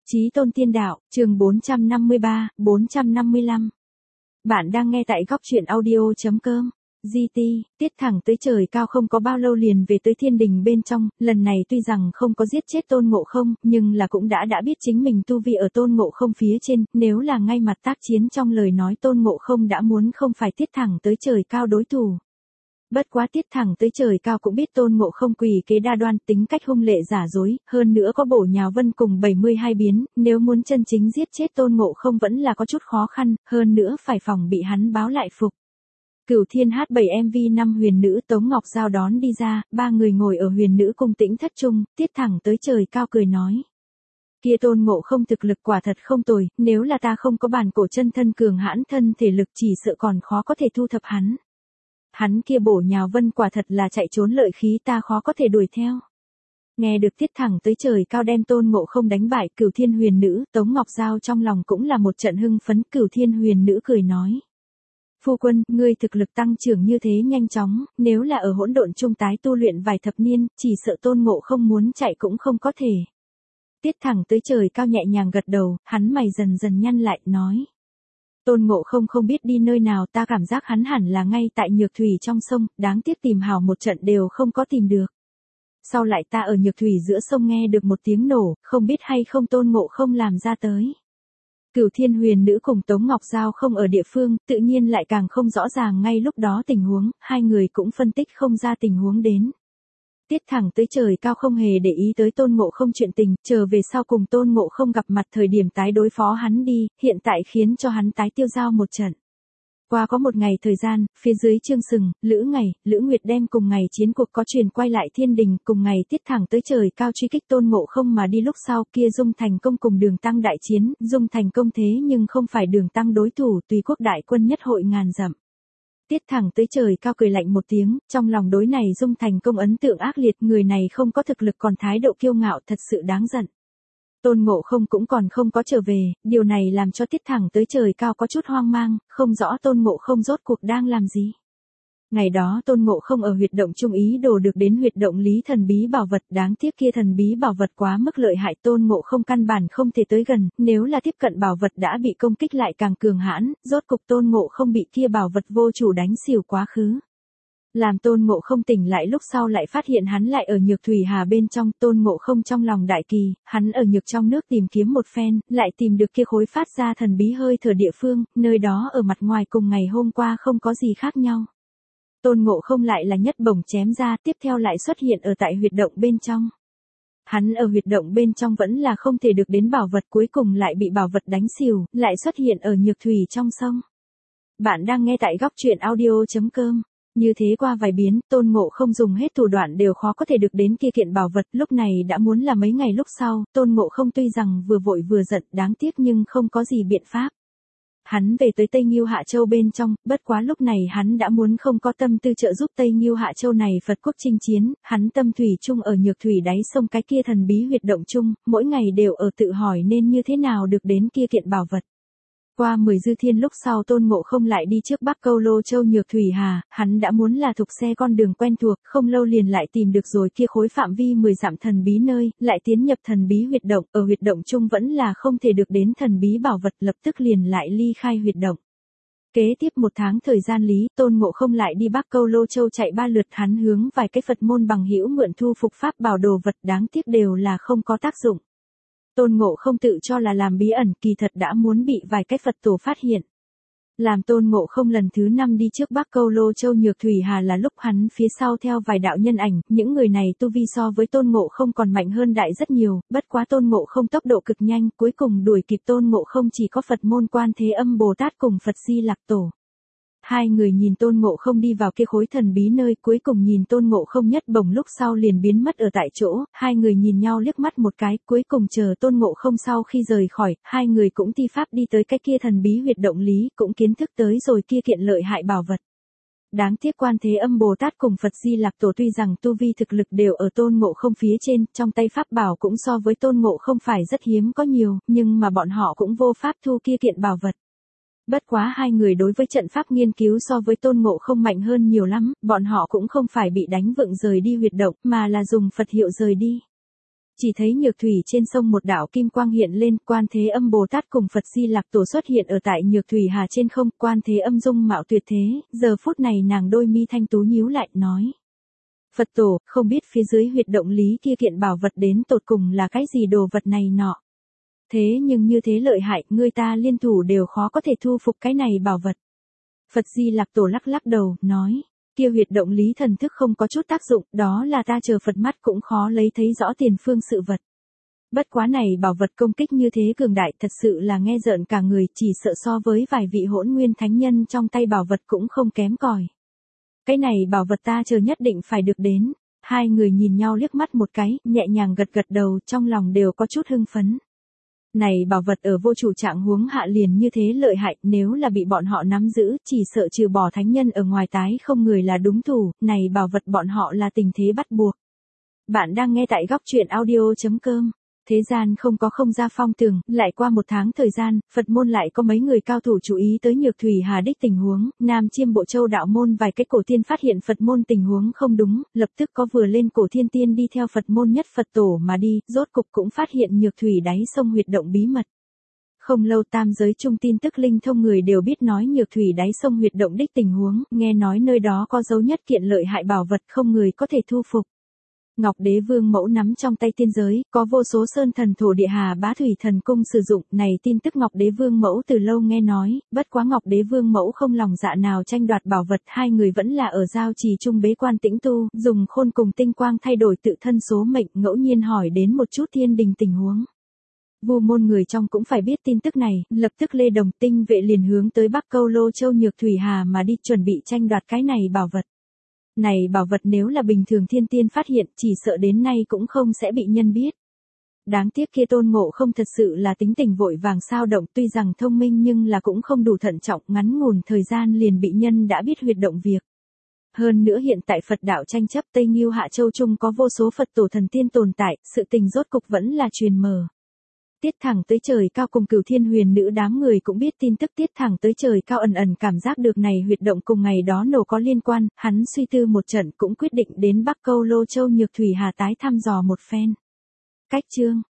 Chí Tôn Tiên Đạo, chương 453, 455. Bạn đang nghe tại góc truyện audio.com. GT, tiết thẳng tới trời cao không có bao lâu liền về tới thiên đình bên trong, lần này tuy rằng không có giết chết Tôn Ngộ Không, nhưng là cũng đã biết chính mình tu vi ở Tôn Ngộ Không phía trên, nếu là ngay mặt tác chiến trong lời nói Tôn Ngộ Không đã muốn không phải tiết thẳng tới trời cao đối thủ. Bất quá tiết thẳng tới trời cao cũng biết Tôn Ngộ Không quỷ kế đa đoan, tính cách hung lệ giả dối, hơn nữa có bổ nhào vân cùng 72 biến, nếu muốn chân chính giết chết Tôn Ngộ Không vẫn là có chút khó khăn, hơn nữa phải phòng bị hắn báo lại phục. Cửu Thiên H7 MV 5 huyền nữ Tống Ngọc Giao đón đi ra, ba người ngồi ở huyền nữ cung tĩnh thất trung, tiết thẳng tới trời cao cười nói. Kia Tôn Ngộ Không thực lực quả thật không tồi, nếu là ta không có bản cổ chân thân cường hãn thân thể lực chỉ sợ còn khó có thể thu thập hắn. Hắn kia bổ nhào vân quả thật là chạy trốn lợi khí ta khó có thể đuổi theo. Nghe được tiết thẳng tới trời cao đem Tôn Ngộ Không đánh bại, Cửu Thiên huyền nữ Tống Ngọc Giao trong lòng cũng là một trận hưng phấn. Cửu Thiên huyền nữ cười nói. Phu quân, ngươi thực lực tăng trưởng như thế nhanh chóng, nếu là ở hỗn độn trung tái tu luyện vài thập niên, chỉ sợ Tôn Ngộ Không muốn chạy cũng không có thể. Tiết thẳng tới trời cao nhẹ nhàng gật đầu, hắn mày dần dần nhăn lại, nói. Tôn Ngộ Không không biết đi nơi nào, ta cảm giác hắn hẳn là ngay tại Nhược Thủy trong sông, đáng tiếc tìm hào một trận đều không có tìm được. Sau lại ta ở Nhược Thủy giữa sông nghe được một tiếng nổ, không biết hay không Tôn Ngộ Không làm ra tới. Cửu Thiên huyền nữ cùng Tống Ngọc Giao không ở địa phương, tự nhiên lại càng không rõ ràng ngay lúc đó tình huống, hai người cũng phân tích không ra tình huống đến. Tiết thẳng tới trời cao không hề để ý tới Tôn Ngộ Không chuyện tình, trở về sau cùng Tôn Ngộ Không gặp mặt thời điểm tái đối phó hắn đi, hiện tại khiến cho hắn tái tiêu dao một trận. Qua có một ngày thời gian, phía dưới Trương Sừng, Lữ Ngày, Lữ Nguyệt đem cùng ngày chiến cuộc có truyền quay lại thiên đình, cùng ngày tiết thẳng tới trời cao truy kích Tôn Ngộ Không mà đi lúc sau kia Dung Thành Công cùng Đường Tăng đại chiến, Dung Thành Công thế nhưng không phải Đường Tăng đối thủ, tùy quốc đại quân nhất hội ngàn dặm. Tiết thẳng tới trời cao cười lạnh một tiếng, trong lòng đối này Dung Thành Công ấn tượng ác liệt, người này không có thực lực còn thái độ kiêu ngạo thật sự đáng giận. Tôn Ngộ Không cũng còn không có trở về, điều này làm cho tiết thẳng tới trời cao có chút hoang mang, không rõ Tôn Ngộ Không rốt cuộc đang làm gì. Ngày đó Tôn Ngộ Không ở huyệt động trung ý đồ được đến huyệt động lý thần bí bảo vật, đáng tiếc kia thần bí bảo vật quá mức lợi hại, Tôn Ngộ Không căn bản không thể tới gần, nếu là tiếp cận bảo vật đã bị công kích lại càng cường hãn, rốt cục Tôn Ngộ Không bị kia bảo vật vô chủ đánh xỉu quá khứ. Làm Tôn Ngộ Không tỉnh lại lúc sau lại phát hiện hắn lại ở Nhược Thủy Hà bên trong, Tôn Ngộ Không trong lòng đại kỳ, hắn ở nhược trong nước tìm kiếm một phen, lại tìm được kia khối phát ra thần bí hơi thở địa phương, nơi đó ở mặt ngoài cùng ngày hôm qua không có gì khác nhau. Tôn Ngộ Không lại là nhất bổng chém ra, tiếp theo lại xuất hiện ở tại huyệt động bên trong. Hắn ở huyệt động bên trong vẫn là không thể được đến bảo vật, cuối cùng lại bị bảo vật đánh xỉu, lại xuất hiện ở Nhược Thủy trong sông. Bạn đang nghe tại góc truyện audio.com. Như thế qua vài biến, Tôn Ngộ Không dùng hết thủ đoạn đều khó có thể được đến kia kiện bảo vật, lúc này đã muốn là mấy ngày lúc sau, Tôn Ngộ Không tuy rằng vừa vội vừa giận, đáng tiếc nhưng không có gì biện pháp. Hắn về tới Tây Nghưu Hạ Châu bên trong, bất quá lúc này hắn đã muốn không có tâm tư trợ giúp Tây Nghưu Hạ Châu này Phật quốc chinh chiến, hắn tâm thủy chung ở Nhược Thủy đáy sông cái kia thần bí huyệt động chung, mỗi ngày đều ở tự hỏi nên như thế nào được đến kia kiện bảo vật. Qua 10 dư thiên lúc sau Tôn Ngộ Không lại đi trước Bắc Câu Lô Châu Nhược Thủy Hà, hắn đã muốn là thục xe con đường quen thuộc, không lâu liền lại tìm được rồi kia khối phạm vi 10 dặm thần bí nơi, lại tiến nhập thần bí huyệt động, ở huyệt động chung vẫn là không thể được đến thần bí bảo vật, lập tức liền lại ly khai huyệt động. Kế tiếp một tháng thời gian lý, Tôn Ngộ Không lại đi Bắc Câu Lô Châu chạy 3 lượt, hắn hướng vài cái Phật môn bằng hữu mượn thu phục pháp bảo đồ vật, đáng tiếc đều là không có tác dụng. Tôn Ngộ Không tự cho là làm bí ẩn, kỳ thật đã muốn bị vài cái Phật tổ phát hiện. Làm Tôn Ngộ Không lần thứ 5 đi trước Bắc Câu Lô Châu Nhược Thủy Hà là lúc hắn phía sau theo vài đạo nhân ảnh, những người này tu vi so với Tôn Ngộ Không còn mạnh hơn đại rất nhiều, bất quá Tôn Ngộ Không tốc độ cực nhanh, cuối cùng đuổi kịp Tôn Ngộ Không chỉ có Phật môn Quan Thế Âm Bồ Tát cùng Phật Di Lặc Tổ. Hai người nhìn Tôn Ngộ Không đi vào kia khối thần bí nơi, cuối cùng nhìn Tôn Ngộ Không nhất bổng lúc sau liền biến mất ở tại chỗ, hai người nhìn nhau liếc mắt một cái, cuối cùng chờ Tôn Ngộ Không sau khi rời khỏi, hai người cũng thi pháp đi tới cái kia thần bí huyệt động lý, cũng kiến thức tới rồi kia kiện lợi hại bảo vật. Đáng tiếc Quan Thế Âm Bồ Tát cùng Phật Di Lặc Tổ tuy rằng tu vi thực lực đều ở Tôn Ngộ Không phía trên, trong tay pháp bảo cũng so với Tôn Ngộ Không phải rất hiếm có nhiều, nhưng mà bọn họ cũng vô pháp thu kia kiện bảo vật. Bất quá hai người đối với trận pháp nghiên cứu so với Tôn Ngộ Không mạnh hơn nhiều lắm, bọn họ cũng không phải bị đánh vựng rời đi huyệt động, mà là dùng Phật hiệu rời đi. Chỉ thấy nhược thủy trên sông một đạo kim quang hiện lên, Quan Thế Âm Bồ Tát cùng Phật Di Lặc Tổ xuất hiện ở tại nhược thủy hà trên không, Quan Thế Âm dung mạo tuyệt thế, giờ phút này nàng đôi mi thanh tú nhíu lại, nói. Phật Tổ, không biết phía dưới huyệt động lý kia kiện bảo vật đến tột cùng là cái gì đồ vật này nọ. Thế nhưng như thế lợi hại, người ta liên thủ đều khó có thể thu phục cái này bảo vật. Phật Di Lặc Tổ lắc lắc đầu, nói. Kia huyệt động lý thần thức không có chút tác dụng, đó là ta chờ Phật mắt cũng khó lấy thấy rõ tiền phương sự vật. Bất quá này bảo vật công kích như thế cường đại thật sự là nghe rợn cả người, chỉ sợ so với vài vị hỗn nguyên thánh nhân trong tay bảo vật cũng không kém cỏi. Cái này bảo vật ta chờ nhất định phải được đến. Hai người nhìn nhau liếc mắt một cái, nhẹ nhàng gật gật đầu, trong lòng đều có chút hưng phấn. Này bảo vật ở vô chủ trạng huống hạ liền như thế lợi hại, nếu là bị bọn họ nắm giữ, chỉ sợ trừ bỏ thánh nhân ở ngoài tái không người là đúng thủ, này bảo vật bọn họ là tình thế bắt buộc. Bạn đang nghe tại góc truyện audio.com. Thế gian không có không ra phong tường, lại qua một tháng thời gian, Phật môn lại có mấy người cao thủ chú ý tới nhược thủy hà đích tình huống, Nam Chiêm Bộ Châu đạo môn vài cái cổ tiên phát hiện Phật môn tình huống không đúng, lập tức có vừa lên cổ thiên tiên đi theo Phật môn nhất Phật tổ mà đi, rốt cục cũng phát hiện nhược thủy đáy sông huyệt động bí mật. Không lâu tam giới trung tin tức linh thông người đều biết nói nhược thủy đáy sông huyệt động đích tình huống, nghe nói nơi đó có dấu nhất kiện lợi hại bảo vật không người có thể thu phục. Ngọc Đế Vương mẫu nắm trong tay tiên giới, có vô số sơn thần thổ địa hà bá thủy thần cung sử dụng, này tin tức Ngọc Đế Vương mẫu từ lâu nghe nói, bất quá Ngọc Đế Vương mẫu không lòng dạ nào tranh đoạt bảo vật, hai người vẫn là ở giao trì trung bế quan tĩnh tu, dùng khôn cùng tinh quang thay đổi tự thân số mệnh, ngẫu nhiên hỏi đến một chút thiên đình tình huống. Vu môn người trong cũng phải biết tin tức này, lập tức Lê Đồng Tinh vệ liền hướng tới Bắc Câu Lô Châu nhược thủy hà mà đi chuẩn bị tranh đoạt cái này bảo vật. Này bảo vật nếu là bình thường thiên tiên phát hiện, chỉ sợ đến nay cũng không sẽ bị nhân biết. Đáng tiếc kia Tôn Ngộ Không thật sự là tính tình vội vàng sao động, tuy rằng thông minh nhưng là cũng không đủ thận trọng, ngắn ngủn thời gian liền bị nhân đã biết huyệt động việc. Hơn nữa hiện tại Phật đạo tranh chấp Tây Nghiêu Hạ Châu Trung có vô số Phật tổ thần tiên tồn tại, sự tình rốt cục vẫn là truyền mờ. Tiết Thẳng Tới Trời Cao cùng Cửu Thiên Huyền Nữ đám người cũng biết tin tức Tiết Thẳng Tới Trời Cao ẩn ẩn cảm giác được này huyệt động cùng ngày đó nổ có liên quan, hắn suy tư một trận cũng quyết định đến Bắc Câu Lô Châu nhược thủy hà tái thăm dò một phen. Cách chương